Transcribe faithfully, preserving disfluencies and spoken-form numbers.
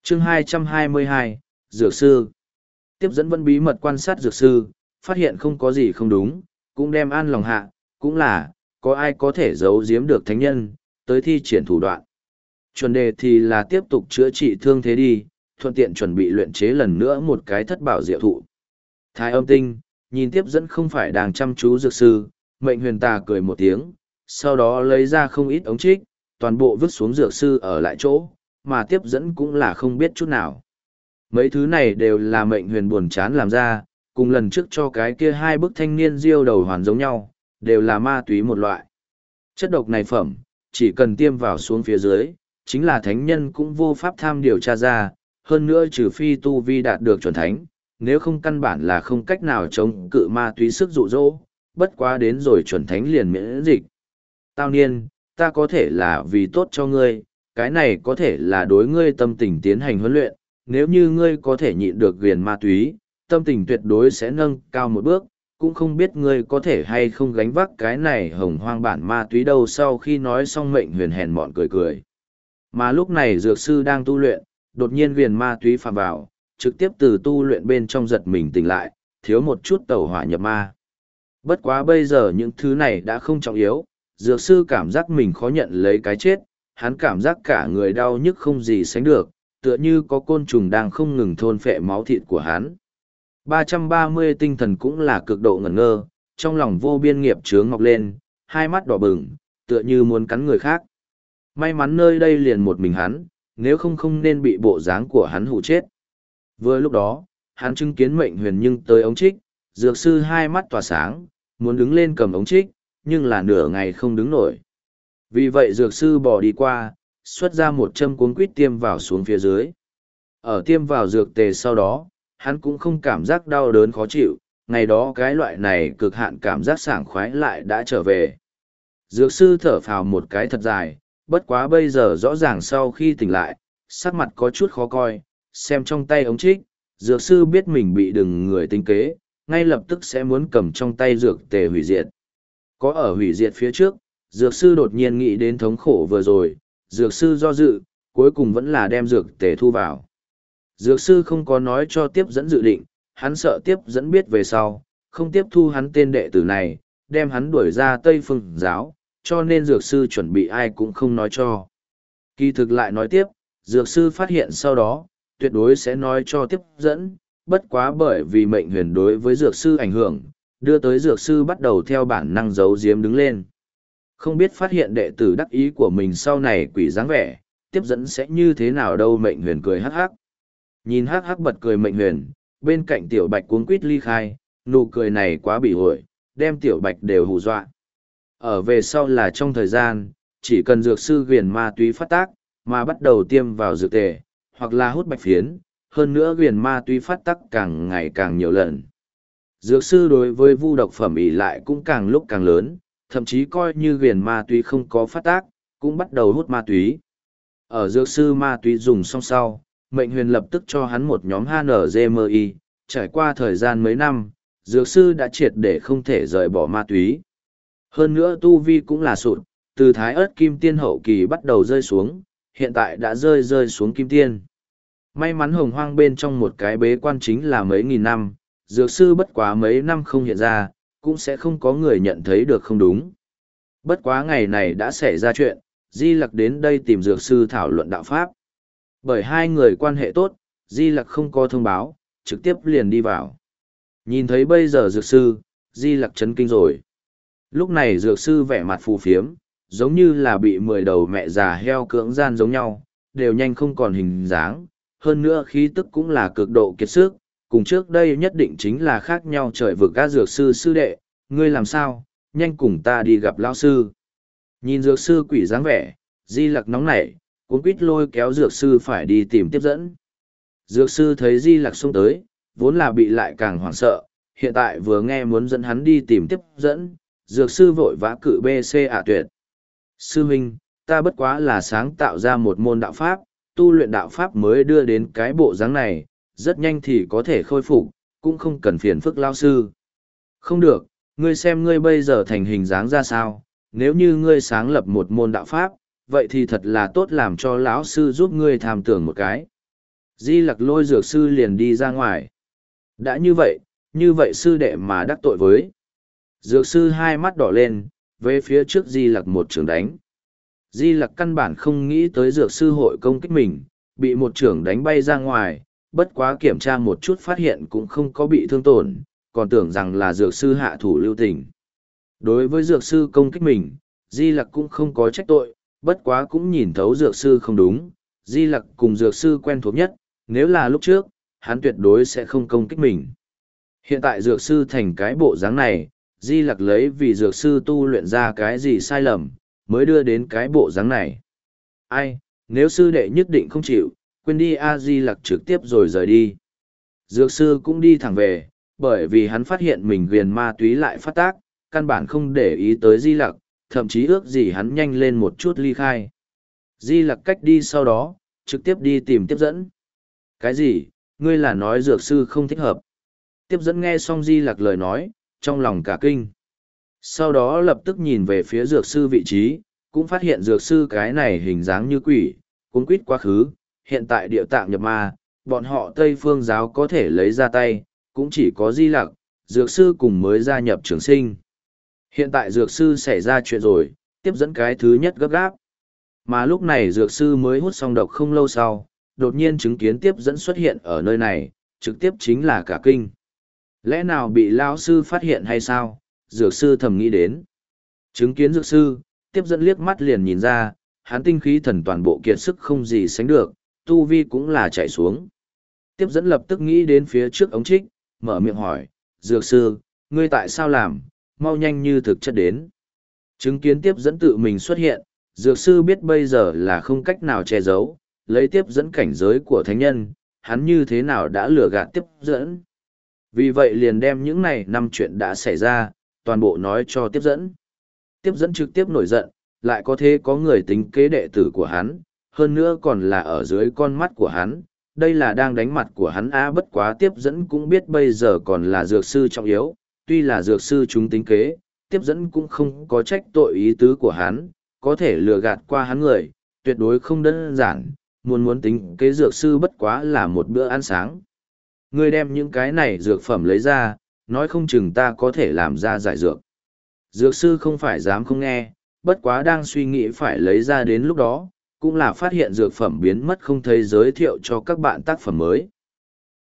chương hai trăm hai mươi hai, Dược sư. Tiếp dẫn vẫn bí mật quan sát dược sư, phát hiện không có gì không đúng, cũng đem an lòng hạ, cũng là, có ai có thể giấu giếm được thánh nhân, tới thi triển thủ đoạn. Chuẩn đề thì là tiếp tục chữa trị thương thế đi, thuận tiện chuẩn bị luyện chế lần nữa một cái thất bảo diệu thụ. Thái âm tinh, nhìn tiếp dẫn không phải đang chăm chú dược sư, mệnh huyền tà cười một tiếng, sau đó lấy ra không ít ống trích, toàn bộ vứt xuống dược sư ở lại chỗ, mà tiếp dẫn cũng là không biết chút nào. Mấy thứ này đều là mệnh huyền buồn chán làm ra, cùng lần trước cho cái kia hai bức thanh niên diêu đầu hoàn giống nhau, đều là ma túy một loại. Chất độc này phẩm, chỉ cần tiêm vào xuống phía dưới, chính là thánh nhân cũng vô pháp tham điều tra ra, hơn nữa trừ phi tu vi đạt được chuẩn thánh, nếu không căn bản là không cách nào chống cự ma túy sức dụ dỗ, bất quá đến rồi chuẩn thánh liền miễn dịch. Tao niên, ta có thể là vì tốt cho ngươi, cái này có thể là đối ngươi tâm tình tiến hành huấn luyện, nếu như ngươi có thể nhịn được ghiền ma túy, tâm tình tuyệt đối sẽ nâng cao một bước, cũng không biết ngươi có thể hay không gánh vác cái này hồng hoang bản ma túy đâu. Sau khi nói xong mệnh huyền hèn mọn cười cười. Mà lúc này dược sư đang tu luyện, đột nhiên ghiền ma túy phạm vào, trực tiếp từ tu luyện bên trong giật mình tỉnh lại, thiếu một chút tẩu hỏa nhập ma. Bất quá bây giờ những thứ này đã không trọng yếu, dược sư cảm giác mình khó nhận lấy cái chết, hắn cảm giác cả người đau nhức không gì sánh được, tựa như có côn trùng đang không ngừng thôn phệ máu thịt của hắn. ba trăm ba mươi tinh thần cũng là cực độ ngẩn ngơ, trong lòng vô biên nghiệp chướng ngọc lên, hai mắt đỏ bừng, tựa như muốn cắn người khác. May mắn nơi đây liền một mình hắn, nếu không không nên bị bộ dáng của hắn hù chết. Vừa lúc đó, hắn chứng kiến mệnh huyền nhưng tới ống trích, dược sư hai mắt tỏa sáng, muốn đứng lên cầm ống trích, nhưng là nửa ngày không đứng nổi. Vì vậy dược sư bỏ đi qua, xuất ra một châm cuốn quýt tiêm vào xuống phía dưới. Ở tiêm vào dược tề sau đó, hắn cũng không cảm giác đau đớn khó chịu, ngày đó cái loại này cực hạn cảm giác sảng khoái lại đã trở về. Dược sư thở phào một cái thật dài, bất quá bây giờ rõ ràng sau khi tỉnh lại, sắc mặt có chút khó coi, xem trong tay ống trích, dược sư biết mình bị đừng người tính kế, ngay lập tức sẽ muốn cầm trong tay dược tề hủy diệt. Có ở hủy diệt phía trước, dược sư đột nhiên nghĩ đến thống khổ vừa rồi, dược sư do dự, cuối cùng vẫn là đem dược tề thu vào. Dược sư không có nói cho tiếp dẫn dự định, hắn sợ tiếp dẫn biết về sau, không tiếp thu hắn tên đệ tử này, đem hắn đuổi ra Tây Phương giáo, cho nên dược sư chuẩn bị ai cũng không nói cho. Kỳ thực lại nói tiếp, dược sư phát hiện sau đó, tuyệt đối sẽ nói cho tiếp dẫn, bất quá bởi vì mệnh huyền đối với dược sư ảnh hưởng, đưa tới dược sư bắt đầu theo bản năng giấu giếm đứng lên. Không biết phát hiện đệ tử đắc ý của mình sau này quỷ dáng vẻ, tiếp dẫn sẽ như thế nào đâu. Mệnh huyền cười hắc hắc. Nhìn hắc hắc bật cười mệnh huyền, bên cạnh tiểu bạch cuống quýt ly khai, nụ cười này quá bị hội, đem tiểu bạch đều hù dọa. Ở về sau là trong thời gian, chỉ cần dược sư ghiền ma túy phát tác, mà bắt đầu tiêm vào dược tề, hoặc là hút bạch phiến, hơn nữa ghiền ma túy phát tác càng ngày càng nhiều lần. Dược sư đối với vu độc phẩm ỷ lại cũng càng lúc càng lớn, thậm chí coi như ghiền ma túy không có phát tác, cũng bắt đầu hút ma túy. Ở dược sư ma túy dùng xong sau, mệnh huyền lập tức cho hắn một nhóm hát en giê em i, trải qua thời gian mấy năm, dược sư đã triệt để không thể rời bỏ ma túy. Hơn nữa tu vi cũng là sụt, từ thái ớt kim tiên hậu kỳ bắt đầu rơi xuống, hiện tại đã rơi rơi xuống kim tiên. May mắn hồng hoang bên trong một cái bế quan chính là mấy nghìn năm, dược sư bất quá mấy năm không hiện ra, cũng sẽ không có người nhận thấy được không đúng. Bất quá ngày này đã xảy ra chuyện, Di Lặc đến đây tìm dược sư thảo luận đạo pháp. Bởi hai người quan hệ tốt, Di Lặc không có thông báo, trực tiếp liền đi vào. Nhìn thấy bây giờ dược sư, Di Lặc chấn kinh rồi. Lúc này dược sư vẻ mặt phù phiếm, giống như là bị mười đầu mẹ già heo cưỡng gian giống nhau, đều nhanh không còn hình dáng, hơn nữa khí tức cũng là cực độ kiệt sức, cùng trước đây nhất định chính là khác nhau trời vực. Các dược sư sư đệ, ngươi làm sao, nhanh cùng ta đi gặp lão sư. Nhìn dược sư quỷ dáng vẻ, Di Lặc nóng nảy, cuống quýt lôi kéo dược sư phải đi tìm tiếp dẫn. Dược sư thấy Di Lặc xông tới, vốn là bị lại càng hoảng sợ, hiện tại vừa nghe muốn dẫn hắn đi tìm tiếp dẫn, dược sư vội vã cự bê xê ả tuyệt. Sư huynh, ta bất quá là sáng tạo ra một môn đạo pháp, tu luyện đạo pháp mới đưa đến cái bộ dáng này, rất nhanh thì có thể khôi phục, cũng không cần phiền phức lao sư. Không được, ngươi xem ngươi bây giờ thành hình dáng ra sao, nếu như ngươi sáng lập một môn đạo pháp, vậy thì thật là tốt, làm cho lão sư giúp ngươi tham tưởng một cái. Di Lặc lôi dược sư liền đi ra ngoài. Đã như vậy, như vậy sư đệ mà đắc tội với. Dược sư hai mắt đỏ lên, về phía trước Di Lặc một trường đánh. Di Lặc căn bản không nghĩ tới dược sư hội công kích mình, bị một trưởng đánh bay ra ngoài, bất quá kiểm tra một chút phát hiện cũng không có bị thương tổn, còn tưởng rằng là dược sư hạ thủ lưu tình. Đối với dược sư công kích mình, Di Lặc cũng không có trách tội, bất quá cũng nhìn thấu dược sư không đúng, Di Lặc cùng dược sư quen thuộc nhất, nếu là lúc trước, hắn tuyệt đối sẽ không công kích mình. Hiện tại dược sư thành cái bộ dáng này, Di Lặc lấy vì dược sư tu luyện ra cái gì sai lầm, mới đưa đến cái bộ dáng này. Ai, nếu sư đệ nhất định không chịu, quên đi a Di Lặc trực tiếp rồi rời đi. Dược sư cũng đi thẳng về, bởi vì hắn phát hiện mình ghiền ma túy lại phát tác, căn bản không để ý tới Di Lặc, thậm chí ước gì hắn nhanh lên một chút ly khai. Di Lặc cách đi sau đó, trực tiếp đi tìm tiếp dẫn. Cái gì, ngươi là nói dược sư không thích hợp? Tiếp dẫn nghe xong Di Lặc lời nói, trong lòng cả kinh. Sau đó lập tức nhìn về phía dược sư vị trí, cũng phát hiện dược sư cái này hình dáng như quỷ, cuống quýt quá khứ, hiện tại địa tạng nhập ma, bọn họ Tây Phương giáo có thể lấy ra tay, cũng chỉ có Di Lặc, dược sư cùng mới gia nhập trường sinh. Hiện tại dược sư xảy ra chuyện rồi, tiếp dẫn cái thứ nhất gấp gáp. Mà lúc này dược sư mới hút xong độc không lâu sau, đột nhiên chứng kiến tiếp dẫn xuất hiện ở nơi này, trực tiếp chính là cả kinh. Lẽ nào bị lão sư phát hiện hay sao? Dược sư thầm nghĩ đến. Chứng kiến dược sư, tiếp dẫn liếc mắt liền nhìn ra, hắn tinh khí thần toàn bộ kiệt sức không gì sánh được, tu vi cũng là chạy xuống. Tiếp dẫn lập tức nghĩ đến phía trước ống trích, mở miệng hỏi, dược sư, ngươi tại sao làm, mau nhanh như thực chất đến. Chứng kiến tiếp dẫn tự mình xuất hiện, dược sư biết bây giờ là không cách nào che giấu, lấy tiếp dẫn cảnh giới của thánh nhân, hắn như thế nào đã lừa gạt tiếp dẫn. Vì vậy liền đem những này năm chuyện đã xảy ra, toàn bộ nói cho tiếp dẫn. Tiếp dẫn trực tiếp nổi giận, lại có thế có người tính kế đệ tử của hắn, hơn nữa còn là ở dưới con mắt của hắn, đây là đang đánh mặt của hắn a bất quá tiếp dẫn cũng biết bây giờ còn là dược sư trọng yếu, tuy là dược sư chúng tính kế, tiếp dẫn cũng không có trách tội ý tứ của hắn, có thể lừa gạt qua hắn người, tuyệt đối không đơn giản, muốn muốn tính kế dược sư bất quá là một bữa ăn sáng. Ngươi đem những cái này dược phẩm lấy ra, nói không chừng ta có thể làm ra giải dược. Dược sư không phải dám không nghe, bất quá đang suy nghĩ phải lấy ra đến lúc đó, cũng là phát hiện dược phẩm biến mất không thấy giới thiệu cho các bạn tác phẩm mới.